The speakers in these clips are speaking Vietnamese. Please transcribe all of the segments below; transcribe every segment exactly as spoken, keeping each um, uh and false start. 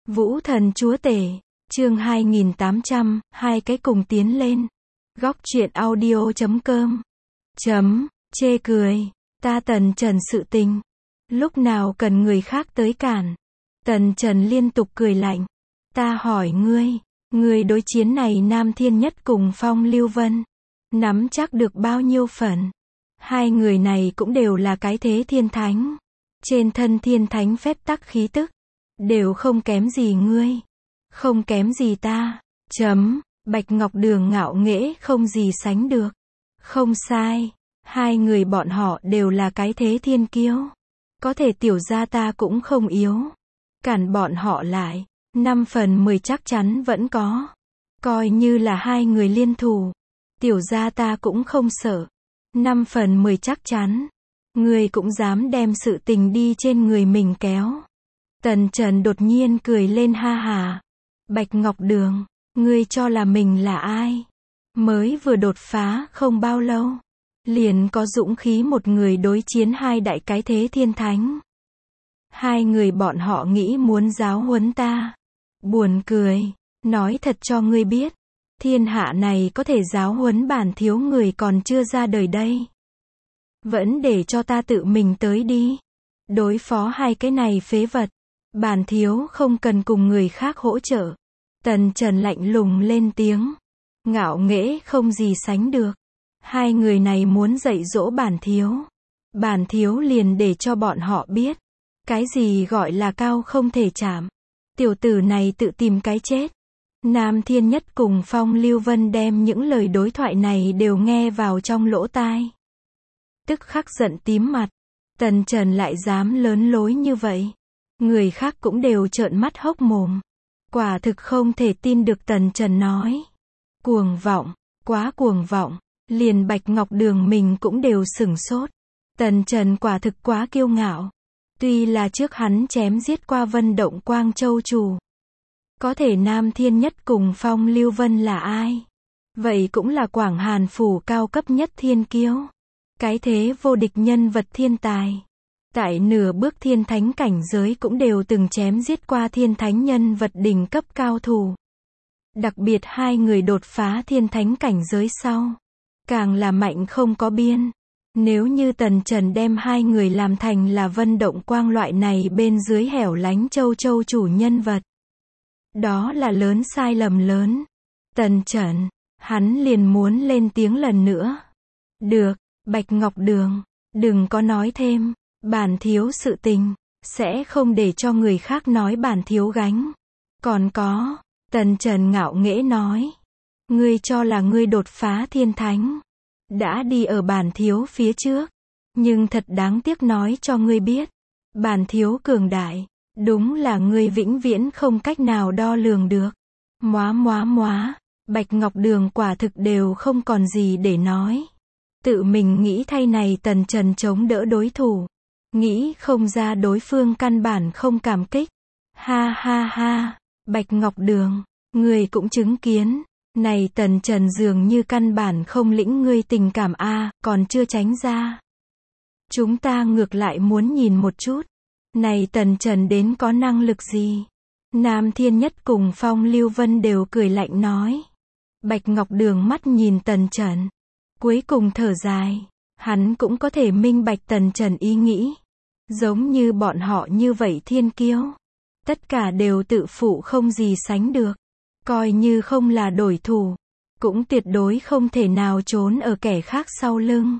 Vũ thần chúa tể, chương hai nghìn tám trăm, hai cái cùng tiến lên. Góc truyện audio chấm com. Chấm, chê cười, ta Tần Trần sự tình. Lúc nào cần người khác tới cản. Tần Trần liên tục cười lạnh. Ta hỏi ngươi, ngươi đối chiến này Nam Thiên Nhất cùng Phong Lưu Vân. Nắm chắc được bao nhiêu phần. Hai người này cũng đều là cái thế thiên thánh. Trên thân thiên thánh phép tắc khí tức. Đều không kém gì ngươi. Không kém gì ta. Chấm, Bạch Ngọc Đường ngạo nghễ không gì sánh được. Không sai. Hai người bọn họ đều là cái thế thiên kiêu. Có thể tiểu gia ta cũng không yếu. Cản bọn họ lại. Năm phần mười chắc chắn vẫn có. Coi như là hai người liên thủ. Tiểu gia ta cũng không sợ. Năm phần mười chắc chắn. Ngươi cũng dám đem sự tình đi trên người mình kéo. Tần Trần đột nhiên cười lên ha hà. Bạch Ngọc Đường, ngươi cho là mình là ai? Mới vừa đột phá không bao lâu. Liền có dũng khí một người đối chiến hai đại cái thế thiên thánh. Hai người bọn họ nghĩ muốn giáo huấn ta. Buồn cười, nói thật cho ngươi biết. Thiên hạ này có thể giáo huấn bản thiếu người còn chưa ra đời đây. Vẫn để cho ta tự mình tới đi. Đối phó hai cái này phế vật. Bản thiếu không cần cùng người khác hỗ trợ. Tần Trần lạnh lùng lên tiếng. Ngạo nghễ không gì sánh được. Hai người này muốn dạy dỗ bản thiếu. Bản thiếu liền để cho bọn họ biết. Cái gì gọi là cao không thể chạm. Tiểu tử này tự tìm cái chết. Nam Thiên Nhất cùng Phong Lưu Vân đem những lời đối thoại này đều nghe vào trong lỗ tai. Tức khắc giận tím mặt. Tần Trần lại dám lớn lối như vậy. Người khác cũng đều trợn mắt hốc mồm. Quả thực không thể tin được Tần Trần nói. Cuồng vọng, quá cuồng vọng. Liền Bạch Ngọc Đường mình cũng đều sửng sốt. Tần Trần quả thực quá kiêu ngạo. Tuy là trước hắn chém giết qua Vân Động Quang Châu chủ. Có thể Nam Thiên Nhất cùng Phong Lưu Vân là ai? Vậy cũng là Quảng Hàn phủ cao cấp nhất thiên kiêu. Cái thế vô địch nhân vật thiên tài. Tại nửa bước thiên thánh cảnh giới cũng đều từng chém giết qua thiên thánh nhân vật đỉnh cấp cao thủ. Đặc biệt hai người đột phá thiên thánh cảnh giới sau. Càng là mạnh không có biên. Nếu như Tần Trần đem hai người làm thành là Vân Động Quang loại này bên dưới hẻo lánh châu châu chủ nhân vật. Đó là lớn sai lầm lớn. Tần Trần, hắn liền muốn lên tiếng lần nữa. Được, Bạch Ngọc Đường, đừng có nói thêm. Bản thiếu sự tình, sẽ không để cho người khác nói bản thiếu gánh. Còn có, Tần Trần ngạo nghễ nói. Ngươi cho là ngươi đột phá thiên thánh. Đã đi ở bản thiếu phía trước. Nhưng thật đáng tiếc nói cho ngươi biết. Bản thiếu cường đại. Đúng là ngươi vĩnh viễn không cách nào đo lường được. Móa móa móa. Bạch Ngọc Đường quả thực đều không còn gì để nói. Tự mình nghĩ thay này Tần Trần chống đỡ đối thủ. Nghĩ không ra đối phương căn bản không cảm kích. Ha ha ha. Bạch Ngọc Đường. Ngươi cũng chứng kiến. Này Tần Trần dường như căn bản không lĩnh ngươi tình cảm a, à, còn chưa tránh ra. Chúng ta ngược lại muốn nhìn một chút. Này Tần Trần đến có năng lực gì? Nam Thiên Nhất cùng Phong Lưu Vân đều cười lạnh nói. Bạch Ngọc Đường mắt nhìn Tần Trần. Cuối cùng thở dài. Hắn cũng có thể minh bạch Tần Trần ý nghĩ. Giống như bọn họ như vậy thiên kiêu. Tất cả đều tự phụ không gì sánh được. Coi như không là đối thủ. Cũng tuyệt đối không thể nào trốn ở kẻ khác sau lưng.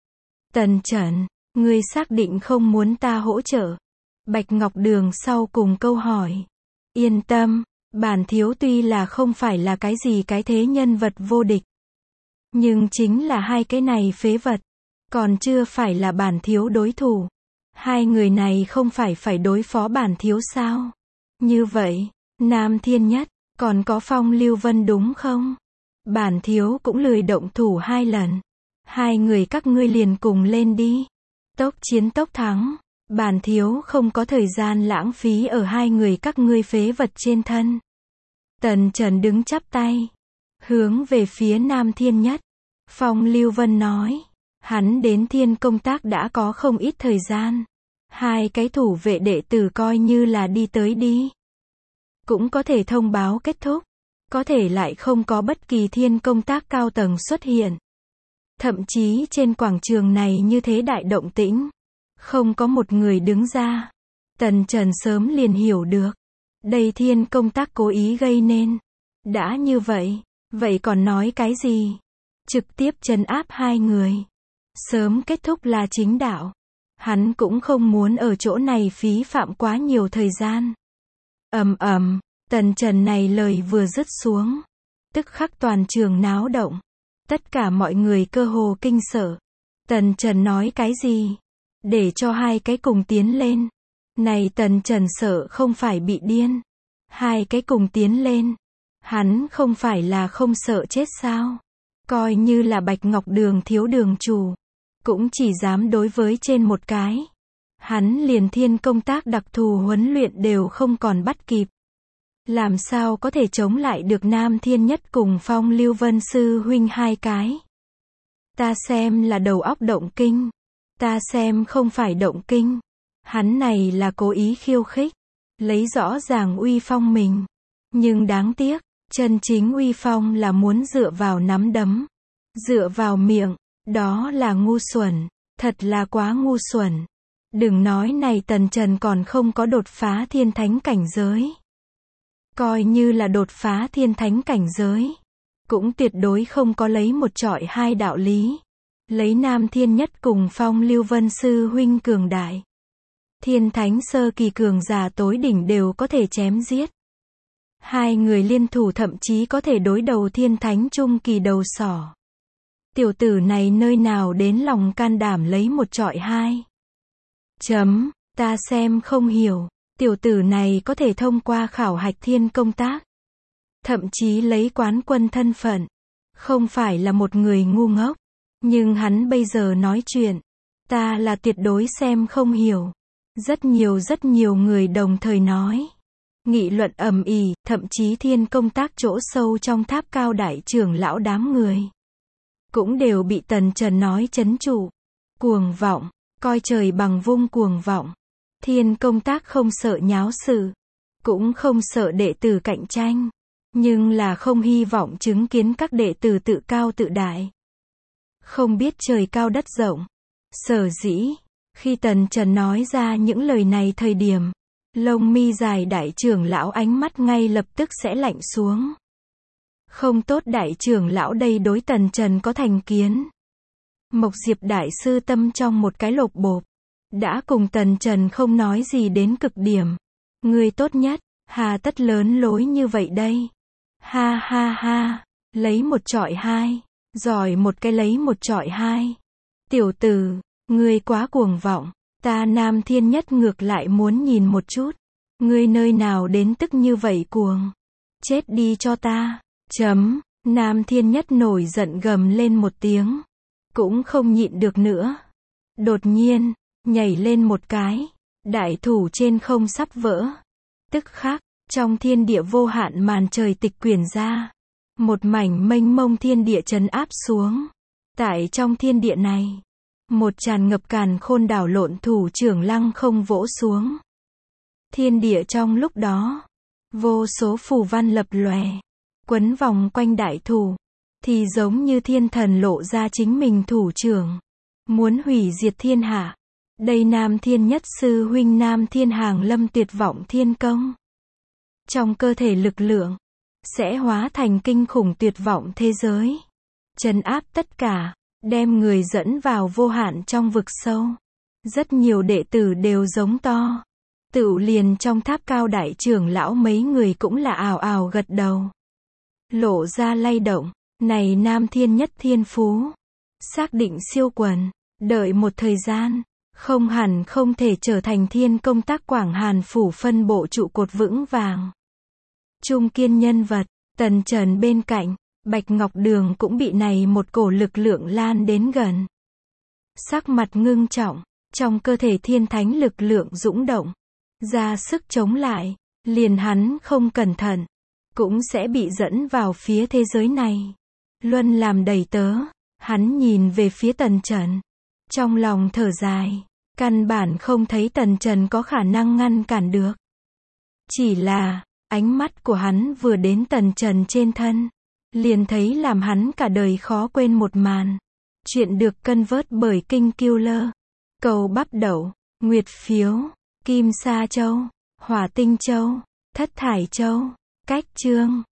Tần Trần, ngươi xác định không muốn ta hỗ trợ? Bạch Ngọc Đường sau cùng câu hỏi. Yên tâm, bản thiếu tuy là không phải là cái gì cái thế nhân vật vô địch. Nhưng chính là hai cái này phế vật. Còn chưa phải là bản thiếu đối thủ. Hai người này không phải phải đối phó bản thiếu sao? Như vậy, Nam Thiên Nhất, còn có Phong Lưu Vân đúng không? Bản thiếu cũng lười động thủ hai lần. Hai người các ngươi liền cùng lên đi. Tốc chiến tốc thắng. Bản thiếu không có thời gian lãng phí ở hai người các ngươi phế vật trên thân. Tần Trần đứng chắp tay. Hướng về phía Nam Thiên Nhất. Phong Lưu Vân nói. Hắn đến thiên công tác đã có không ít thời gian. Hai cái thủ vệ đệ tử coi như là đi tới đi. cũng có thể thông báo kết thúc, có thể lại không có bất kỳ thiên công tác cao tầng xuất hiện. Thậm chí trên quảng trường này như thế đại động tĩnh, không có một người đứng ra. Tần Trần sớm liền hiểu được, đây thiên công tác cố ý gây nên. Đã như vậy, vậy còn nói cái gì? Trực tiếp trấn áp hai người. Sớm kết thúc là chính đạo. Hắn cũng không muốn ở chỗ này phí phạm quá nhiều thời gian. Ầm ầm, Tần Trần này lời vừa dứt xuống, tức khắc toàn trường náo động. Tất cả mọi người cơ hồ kinh sợ. Tần Trần nói cái gì? Để cho hai cái cùng tiến lên. Này Tần Trần sợ không phải bị điên. Hai cái cùng tiến lên. Hắn không phải là không sợ chết sao? Coi như là Bạch Ngọc Đường thiếu đường chủ, cũng chỉ dám đối với trên một cái. Hắn liền thiên công tác đặc thù huấn luyện đều không còn bắt kịp. Làm sao có thể chống lại được Nam Thiên Nhất cùng Phong Lưu Vân sư huynh hai cái? Ta xem là đầu óc động kinh. Ta xem không phải động kinh. Hắn này là cố ý khiêu khích, lấy rõ ràng uy phong mình. Nhưng đáng tiếc, chân chính uy phong là muốn dựa vào nắm đấm, dựa vào miệng, đó là ngu xuẩn, thật là quá ngu xuẩn. Đừng nói này Tần Trần còn không có đột phá thiên thánh cảnh giới. Coi như là đột phá thiên thánh cảnh giới, cũng tuyệt đối không có lấy một trọi hai đạo lý. Lấy Nam Thiên Nhất cùng Phong Lưu Vân sư huynh cường đại, thiên thánh sơ kỳ cường giả tối đỉnh đều có thể chém giết. Hai người liên thủ thậm chí có thể đối đầu thiên thánh trung kỳ đầu sỏ. Tiểu tử này nơi nào đến lòng can đảm lấy một trọi hai? Chấm, ta xem không hiểu. Tiểu tử này có thể thông qua khảo hạch thiên công tác, thậm chí lấy quán quân thân phận. Không phải là một người ngu ngốc. Nhưng hắn bây giờ nói chuyện, ta là tuyệt đối xem không hiểu. Rất nhiều rất nhiều người đồng thời nói. Nghị luận ầm ĩ, thậm chí thiên công tác chỗ sâu trong tháp cao đại trưởng lão đám người cũng đều bị Tần Trần nói chấn trụ. Cuồng vọng, coi trời bằng vung cuồng vọng. Thiên công tác không sợ nháo sự, cũng không sợ đệ tử cạnh tranh, nhưng là không hy vọng chứng kiến các đệ tử tự cao tự đại, không biết trời cao đất rộng. Sở dĩ, khi Tần Trần nói ra những lời này thời điểm, lông mi dài đại trưởng lão ánh mắt ngay lập tức sẽ lạnh xuống. Không tốt, đại trưởng lão đây đối Tần Trần có thành kiến. Mộc Diệp đại sư tâm trong một cái lột bộp, đã cùng Tần Trần không nói gì đến cực điểm. Người tốt nhất, hà tất lớn lối như vậy đây? Ha ha ha, lấy một trọi hai, giỏi một cái lấy một trọi hai. Tiểu tử, ngươi quá cuồng vọng, ta Nam Thiên Nhất ngược lại muốn nhìn một chút. Ngươi nơi nào đến tức như vậy cuồng? Chết đi cho ta. Chấm, Nam Thiên Nhất nổi giận gầm lên một tiếng, cũng không nhịn được nữa. Đột nhiên, nhảy lên một cái, đại thủ trên không sắp vỡ. Tức khắc, trong thiên địa vô hạn màn trời tịch quyển ra. Một mảnh mênh mông thiên địa trấn áp xuống. Tại trong thiên địa này, một tràn ngập càn khôn đảo lộn thủ trưởng lăng không vỗ xuống. Thiên địa trong lúc đó, vô số phù văn lập lòe, quấn vòng quanh đại thủ, thì giống như thiên thần lộ ra chính mình thủ trưởng, muốn hủy diệt thiên hạ. Đây Nam Thiên Nhất sư huynh Nam Thiên Hàng Lâm tuyệt vọng thiên công. Trong cơ thể lực lượng, sẽ hóa thành kinh khủng tuyệt vọng thế giới. Trấn áp tất cả, đem người dẫn vào vô hạn trong vực sâu. Rất nhiều đệ tử đều giống to. Tựu liền trong tháp cao đại trưởng lão mấy người cũng là ào ào gật đầu. Lộ ra lay động, này Nam Thiên Nhất thiên phú. Xác định siêu quần, đợi một thời gian, không hẳn không thể trở thành thiên công tác Quảng Hàn phủ phân bộ trụ cột vững vàng. Trung kiên nhân vật, Tần Trần bên cạnh, Bạch Ngọc Đường cũng bị này một cổ lực lượng lan đến gần. Sắc mặt ngưng trọng, trong cơ thể thiên thánh lực lượng dũng động, ra sức chống lại, liền hắn không cẩn thận, cũng sẽ bị dẫn vào phía thế giới này. Luân làm đầy tớ, hắn nhìn về phía Tần Trần, trong lòng thở dài, căn bản không thấy Tần Trần có khả năng ngăn cản được. Chỉ là, Ánh mắt của hắn vừa đến Tần Trần trên thân, liền thấy làm hắn cả đời khó quên một màn. Chuyện được cân vớt bởi Kinh Killer. Cầu bắp đậu, nguyệt phiếu, kim sa châu, hỏa tinh châu, thất thải châu. Cách chương